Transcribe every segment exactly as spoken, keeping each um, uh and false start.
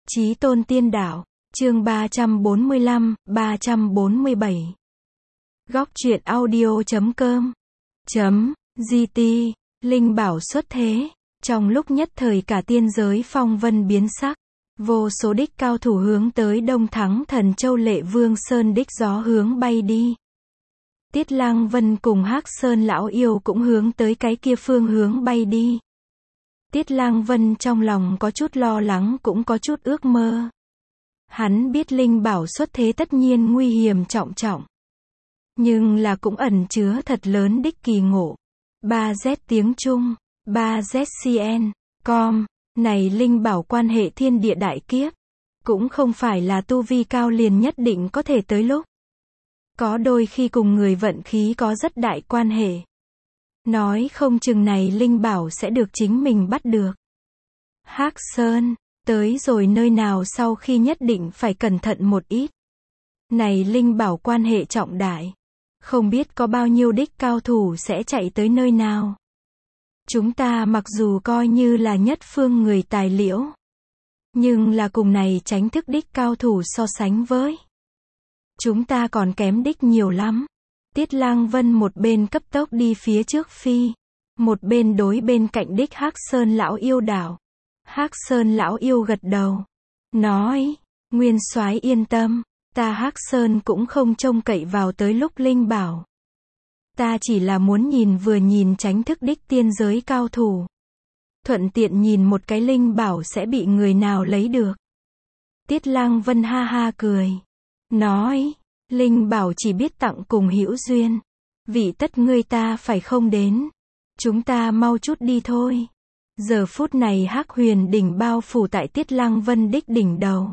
Chí tôn tiên đạo, chương ba trăm bốn mươi lăm, ba trăm bốn mươi bảy. Góc truyện audio.com chấm gt, Linh bảo xuất thế. Trong lúc nhất thời cả tiên giới phong vân biến sắc, vô số đích cao thủ hướng tới Đông Thắng Thần Châu Lệ Vương Sơn đích gió hướng bay đi. Tiết Lang Vân cùng Hắc Sơn lão yêu cũng hướng tới cái kia phương hướng bay đi. Tiết Lang Vân trong lòng có chút lo lắng cũng có chút ước mơ. Hắn biết linh bảo xuất thế tất nhiên nguy hiểm trọng trọng. Nhưng là cũng ẩn chứa thật lớn đích kỳ ngộ. ba Z tiếng Trung, ba Z C N, com, này linh bảo quan hệ thiên địa đại kiếp. Cũng không phải là tu vi cao liền nhất định có thể tới lúc. Có đôi khi cùng người vận khí có rất đại quan hệ. Nói không chừng này linh bảo sẽ được chính mình bắt được. Hắc Sơn, tới rồi nơi nào sau khi nhất định phải cẩn thận một ít. Này linh bảo quan hệ trọng đại. Không biết có bao nhiêu đích cao thủ sẽ chạy tới nơi nào. Chúng ta mặc dù coi như là nhất phương người tài liễu. Nhưng là cùng này tránh thức đích cao thủ so sánh với. Chúng ta còn kém đích nhiều lắm. Tiết Lang Vân một bên cấp tốc đi phía trước phi. Một bên đối bên cạnh đích Hắc Sơn lão yêu đảo. Hắc Sơn lão yêu gật đầu. Nói, Nguyên Soái yên tâm. Ta Hắc Sơn cũng không trông cậy vào tới lúc linh bảo. Ta chỉ là muốn nhìn vừa nhìn tránh thức đích tiên giới cao thủ. Thuận tiện nhìn một cái linh bảo sẽ bị người nào lấy được. Tiết Lang Vân ha ha cười. Nói, linh bảo chỉ biết tặng cùng hữu duyên. Vị tất ngươi ta phải không đến. Chúng ta mau chút đi thôi. Giờ phút này Hắc Huyền đỉnh bao phủ tại Tiết Lang Vân đích đỉnh đầu.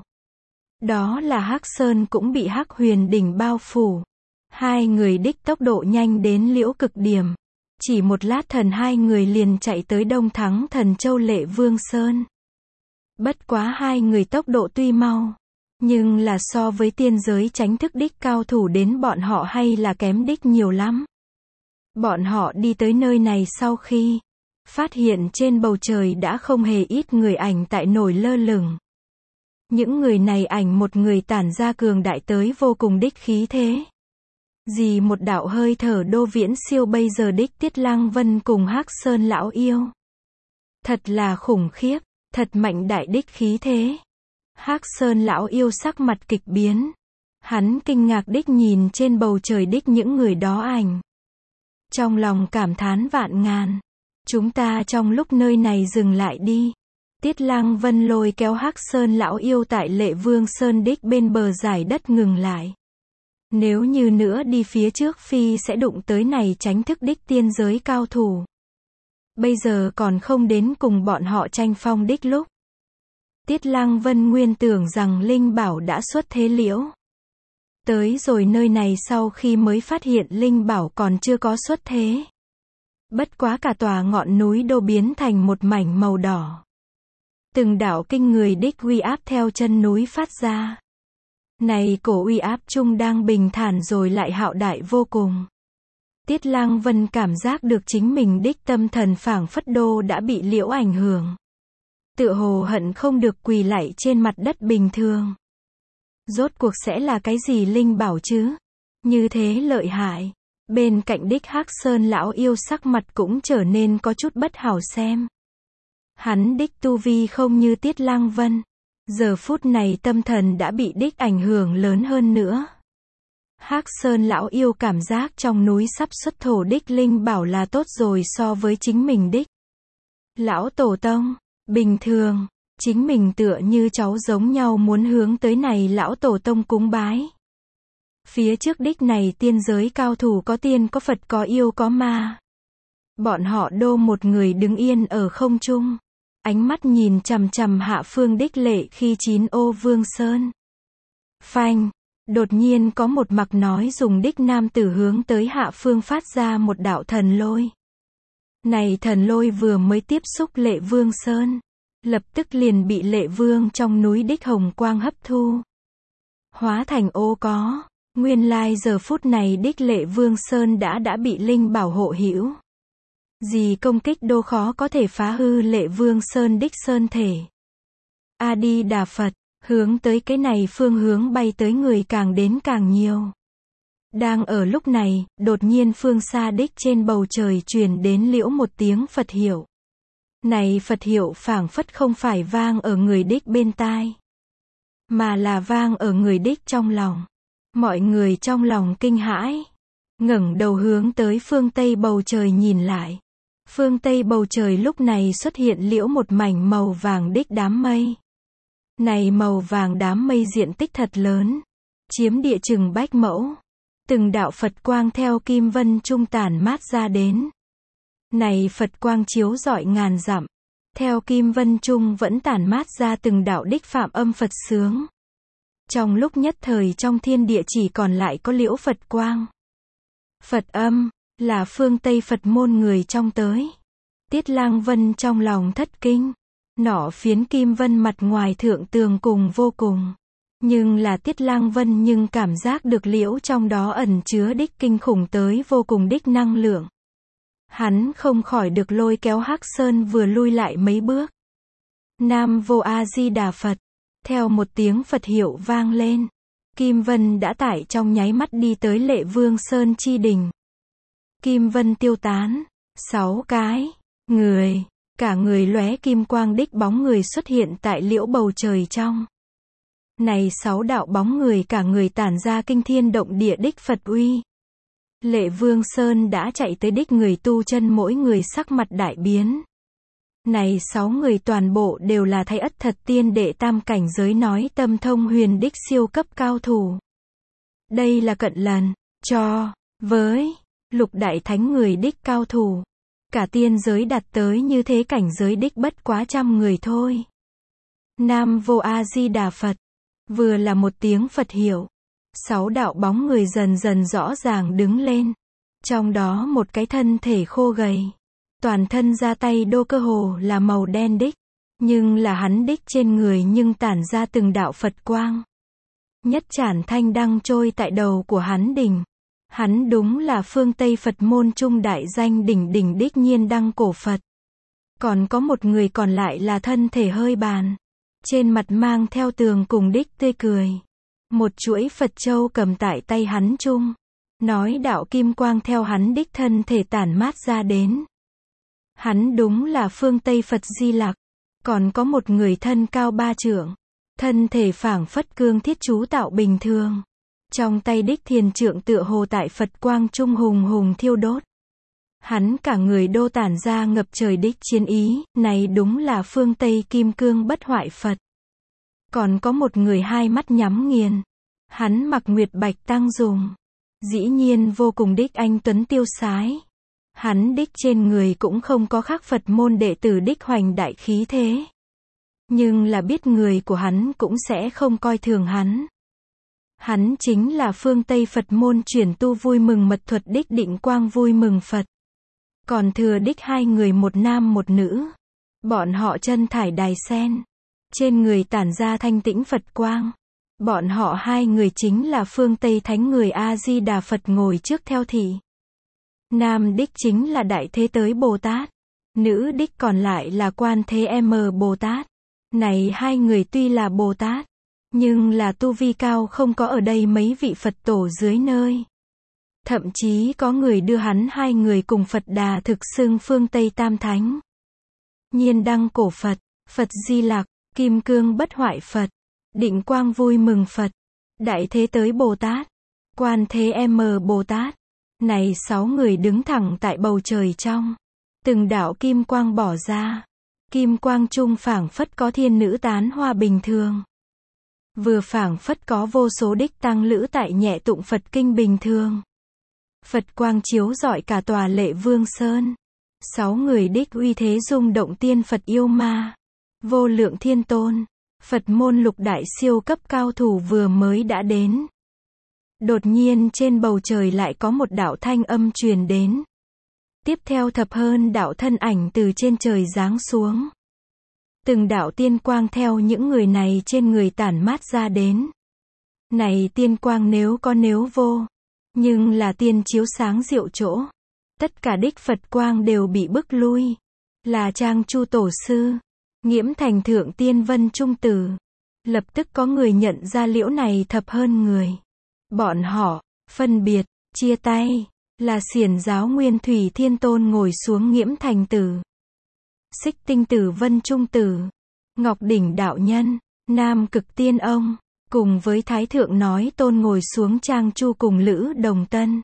Đó là Hắc Sơn cũng bị Hắc Huyền đỉnh bao phủ. Hai người đích tốc độ nhanh đến liễu cực điểm. Chỉ một lát thần hai người liền chạy tới Đông Thắng Thần Châu Lệ Vương Sơn. Bất quá hai người tốc độ tuy mau. Nhưng là so với tiên giới tránh thức đích cao thủ đến bọn họ hay là kém đích nhiều lắm. Bọn họ đi tới nơi này sau khi phát hiện trên bầu trời đã không hề ít người ảnh tại nổi lơ lửng. Những người này ảnh một người tản ra cường đại tới vô cùng đích khí thế. Gì một đạo hơi thở đô viễn siêu bây giờ đích Tiết Lang Vân cùng Hắc Sơn lão yêu. Thật là khủng khiếp, thật mạnh đại đích khí thế. Hắc Sơn lão yêu sắc mặt kịch biến. Hắn kinh ngạc đích nhìn trên bầu trời đích những người đó ảnh. Trong lòng cảm thán vạn ngàn. Chúng ta trong lúc nơi này dừng lại đi. Tiết Lang Vân lôi kéo Hắc Sơn lão yêu tại Lệ Vương Sơn đích bên bờ giải đất ngừng lại. Nếu như nữa đi phía trước phi sẽ đụng tới này tránh thức đích tiên giới cao thủ. Bây giờ còn không đến cùng bọn họ tranh phong đích lúc. Tiết Lang Vân nguyên tưởng rằng linh bảo đã xuất thế liễu. Tới rồi nơi này sau khi mới phát hiện linh bảo còn chưa có xuất thế. Bất quá cả tòa ngọn núi đô biến thành một mảnh màu đỏ. Từng đạo kinh người đích uy áp theo chân núi phát ra. Này cổ uy áp chung đang bình thản rồi lại hạo đại vô cùng. Tiết Lang Vân cảm giác được chính mình đích tâm thần phảng phất đô đã bị liễu ảnh hưởng. Tựa hồ hận không được quỳ lạy trên mặt đất bình thường. Rốt cuộc sẽ là cái gì linh bảo chứ? Như thế lợi hại. Bên cạnh đích Hắc Sơn lão yêu sắc mặt cũng trở nên có chút bất hảo xem. Hắn đích tu vi không như Tiết Lang Vân. Giờ phút này tâm thần đã bị đích ảnh hưởng lớn hơn nữa. Hắc Sơn lão yêu cảm giác trong núi sắp xuất thổ đích linh bảo là tốt rồi so với chính mình đích. Lão tổ tông, bình thường, chính mình tựa như cháu giống nhau muốn hướng tới này lão tổ tông cúng bái. Phía trước đích này tiên giới cao thủ có tiên có Phật có yêu có ma. Bọn họ đô một người đứng yên ở không trung. Ánh mắt nhìn chằm chằm hạ phương đích lệ khi chín ô Vương Sơn. Phanh, đột nhiên có một mặc nói dùng đích nam tử hướng tới hạ phương phát ra một đạo thần lôi. Này thần lôi vừa mới tiếp xúc Lệ Vương Sơn. Lập tức liền bị Lệ Vương trong núi đích hồng quang hấp thu. Hóa thành ô có. Nguyên lai giờ phút này đích Lệ Vương Sơn đã đã bị linh bảo hộ hữu. Gì công kích đô khó có thể phá hư Lệ Vương Sơn đích sơn thể. A Di Đà Phật, Hướng tới cái này phương hướng bay tới người càng đến càng nhiều. Đang ở lúc này, đột nhiên phương xa đích trên bầu trời truyền đến liễu một tiếng Phật hiệu. Này Phật hiệu phảng phất không phải vang ở người đích bên tai, mà là vang ở người đích trong lòng. Mọi người trong lòng kinh hãi, ngẩng đầu hướng tới phương Tây bầu trời nhìn lại. Phương Tây bầu trời lúc này xuất hiện liễu một mảnh màu vàng đích đám mây. Này màu vàng đám mây diện tích thật lớn, chiếm địa chừng bách mẫu. Từng đạo Phật quang theo kim vân trung tản mát ra đến. Này Phật quang chiếu rọi ngàn dặm, theo kim vân trung vẫn tản mát ra từng đạo đích phạm âm Phật sướng. Trong lúc nhất thời trong thiên địa chỉ còn lại có liễu Phật quang. Phật âm, là phương Tây Phật môn người trong tới. Tiết Lang Vân trong lòng thất kinh. Nọ phiến kim vân mặt ngoài thượng tường cùng vô cùng. Nhưng là Tiết Lang Vân nhưng cảm giác được liễu trong đó ẩn chứa đích kinh khủng tới vô cùng đích năng lượng. Hắn không khỏi được lôi kéo Hắc Sơn vừa lui lại mấy bước. Nam Vô A Di Đà Phật. Theo một tiếng Phật hiệu vang lên, Kim Vân đã tải trong nháy mắt đi tới Lệ Vương Sơn chi đỉnh. Kim Vân tiêu tán, sáu cái người, cả người lóe kim quang đích bóng người xuất hiện tại liễu bầu trời trong. Này sáu đạo bóng người cả người tản ra kinh thiên động địa đích Phật uy. Lệ Vương Sơn đã chạy tới đích người tu chân mỗi người sắc mặt đại biến. Này sáu người toàn bộ đều là Thái Ất Thật Tiên đệ tam cảnh giới nói tâm thông huyền đích siêu cấp cao thủ. Đây là cận lần, cho, với, lục đại thánh người đích cao thủ. Cả tiên giới đạt tới như thế cảnh giới đích bất quá trăm người thôi. Nam Vô A Di Đà Phật. Vừa là một tiếng Phật hiệu. Sáu đạo bóng người dần dần rõ ràng đứng lên. Trong đó một cái thân thể khô gầy. Toàn thân da tay đô cơ hồ là màu đen đích. Nhưng là hắn đích trên người nhưng tản ra từng đạo Phật quang. Nhất chản thanh đăng trôi tại đầu của hắn đỉnh. Hắn đúng là phương Tây Phật môn trung đại danh đỉnh đỉnh đích Nhiên Đăng cổ Phật. Còn có một người còn lại là thân thể hơi bàn. Trên mặt mang theo tường cùng đích tươi cười. Một chuỗi Phật châu cầm tại tay hắn chung. Nói đạo kim quang theo hắn đích thân thể tản mát ra đến. Hắn đúng là phương Tây Phật Di Lặc. Còn có một người thân cao ba trượng. Thân thể phảng phất cương thiết chú tạo bình thường. Trong tay đích thiền trượng tựa hồ tại Phật quang trung hùng hùng thiêu đốt. Hắn cả người đô tản ra ngập trời đích chiến ý, này đúng là phương Tây kim cương bất hoại Phật. Còn có một người hai mắt nhắm nghiền. Hắn mặc nguyệt bạch tăng dùng. Dĩ nhiên vô cùng đích anh tuấn tiêu sái. Hắn đích trên người cũng không có khác Phật môn đệ tử đích hoành đại khí thế. Nhưng là biết người của hắn cũng sẽ không coi thường hắn. Hắn chính là phương Tây Phật môn chuyển tu vui mừng mật thuật đích Định Quang vui mừng Phật. Còn thừa đích hai người một nam một nữ. Bọn họ chân thải đài sen. Trên người tản ra thanh tĩnh Phật quang. Bọn họ hai người chính là phương Tây Thánh người A-di-đà Phật ngồi trước theo thị. Nam đích chính là Đại Thế Tới Bồ Tát. Nữ đích còn lại là Quan Thế M Bồ Tát. Này hai người tuy là Bồ Tát, nhưng là tu vi cao không có ở đây mấy vị Phật tổ dưới nơi. Thậm chí có người đưa hắn hai người cùng Phật Đà thực xưng phương Tây Tam Thánh. Nhiên Đăng cổ Phật, Phật Di Lặc, Kim Cương bất hoại Phật, Định Quang vui mừng Phật, Đại Thế Tới Bồ Tát, Quan Thế M Bồ Tát. Này sáu người đứng thẳng tại bầu trời trong. Từng đạo kim quang bỏ ra. Kim quang trung phảng phất có thiên nữ tán hoa bình thường. Vừa phảng phất có vô số đích tăng lữ tại nhẹ tụng Phật kinh bình thường. Phật quang chiếu rọi cả tòa Lệ Vương Sơn. Sáu người đích uy thế rung động tiên Phật yêu ma. Vô lượng thiên tôn. Phật môn lục đại siêu cấp cao thủ vừa mới đã đến. Đột nhiên trên bầu trời lại có một đạo thanh âm truyền đến. Tiếp theo thập hơn đạo thân ảnh từ trên trời giáng xuống. Từng đạo tiên quang theo những người này trên người tản mát ra đến. Này tiên quang nếu có nếu vô. Nhưng là tiên chiếu sáng diệu chỗ. Tất cả đích Phật quang đều bị bức lui. Là Trang Chu Tổ Sư. Nghiễm Thành Thượng Tiên Vân Trung Tử. Lập tức có người nhận ra liễu này thập hơn người. Bọn họ, phân biệt, chia tay, là Xiển giáo Nguyên Thủy Thiên Tôn ngồi xuống Nghiễm Thành Tử, Xích Tinh Tử Vân Trung Tử, Ngọc Đỉnh Đạo Nhân, Nam Cực Tiên Ông, cùng với Thái Thượng Nói Tôn ngồi xuống Trang Chu cùng Lữ Đồng Tân,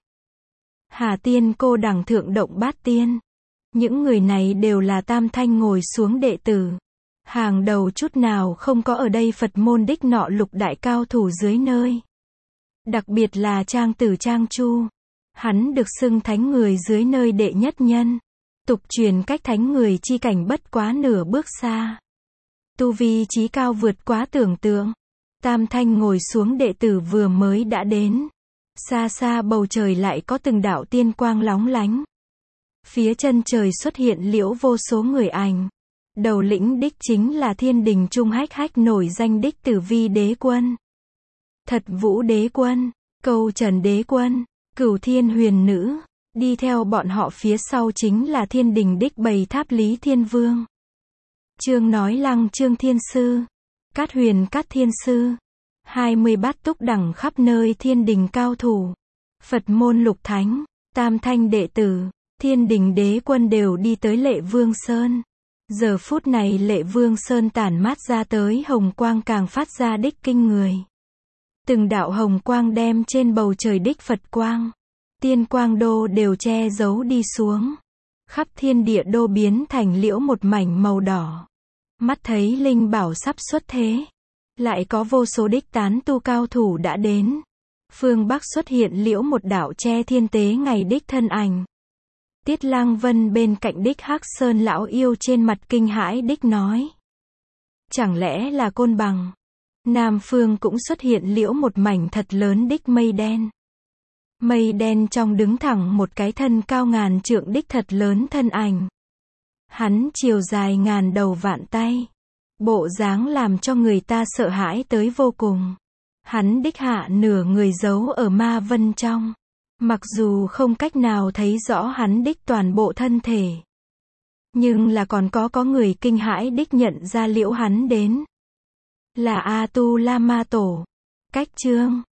Hà Tiên Cô đẳng Thượng Động Bát Tiên. Những người này đều là Tam Thanh ngồi xuống đệ tử. Hàng đầu chút nào không có ở đây Phật môn đích nọ lục đại cao thủ dưới nơi. Đặc biệt là Trang Tử Trang Chu. Hắn được xưng thánh người dưới nơi đệ nhất nhân. Tục truyền cách thánh người chi cảnh bất quá nửa bước xa. Tu vi trí cao vượt quá tưởng tượng. Tam Thanh ngồi xuống đệ tử vừa mới đã đến. Xa xa bầu trời lại có từng đạo tiên quang lóng lánh. Phía chân trời xuất hiện liễu vô số người ảnh. Đầu lĩnh đích chính là thiên đình trung hách hách nổi danh đích Tử Vi Đế Quân, Thật Vũ Đế Quân, Câu Trần Đế Quân, Cửu Thiên Huyền Nữ. Đi theo bọn họ phía sau chính là thiên đình đích Bầy Tháp Lý Thiên Vương, Trương Nói Lăng Trương Thiên Sư, Cát Huyền Cát Thiên Sư, hai mươi bát túc đẳng khắp nơi thiên đình cao thủ, Phật môn lục thánh, Tam Thanh đệ tử, thiên đình đế quân đều đi tới Lệ Vương Sơn. Giờ phút này Lệ Vương Sơn tản mát ra tới hồng quang càng phát ra đích kinh người. Từng đạo hồng quang đem trên bầu trời đích Phật quang, tiên quang đô đều che giấu đi xuống. Khắp thiên địa đô biến thành liễu một mảnh màu đỏ. Mắt thấy linh bảo sắp xuất thế. Lại có vô số đích tán tu cao thủ đã đến. Phương Bắc xuất hiện liễu một đạo che thiên tế ngày đích thân ảnh. Tiết Lang Vân bên cạnh đích Hắc Sơn lão yêu trên mặt kinh hãi đích nói. Chẳng lẽ là Côn Bằng? Nam phương cũng xuất hiện liễu một mảnh thật lớn đích mây đen. Mây đen trong đứng thẳng một cái thân cao ngàn trượng đích thật lớn thân ảnh. Hắn chiều dài ngàn đầu vạn tay. Bộ dáng làm cho người ta sợ hãi tới vô cùng. Hắn đích hạ nửa người giấu ở ma vân trong. Mặc dù không cách nào thấy rõ hắn đích toàn bộ thân thể. Nhưng là còn có có người kinh hãi đích nhận ra liễu hắn đến. Là A Tu La Ma Tổ. Cách chương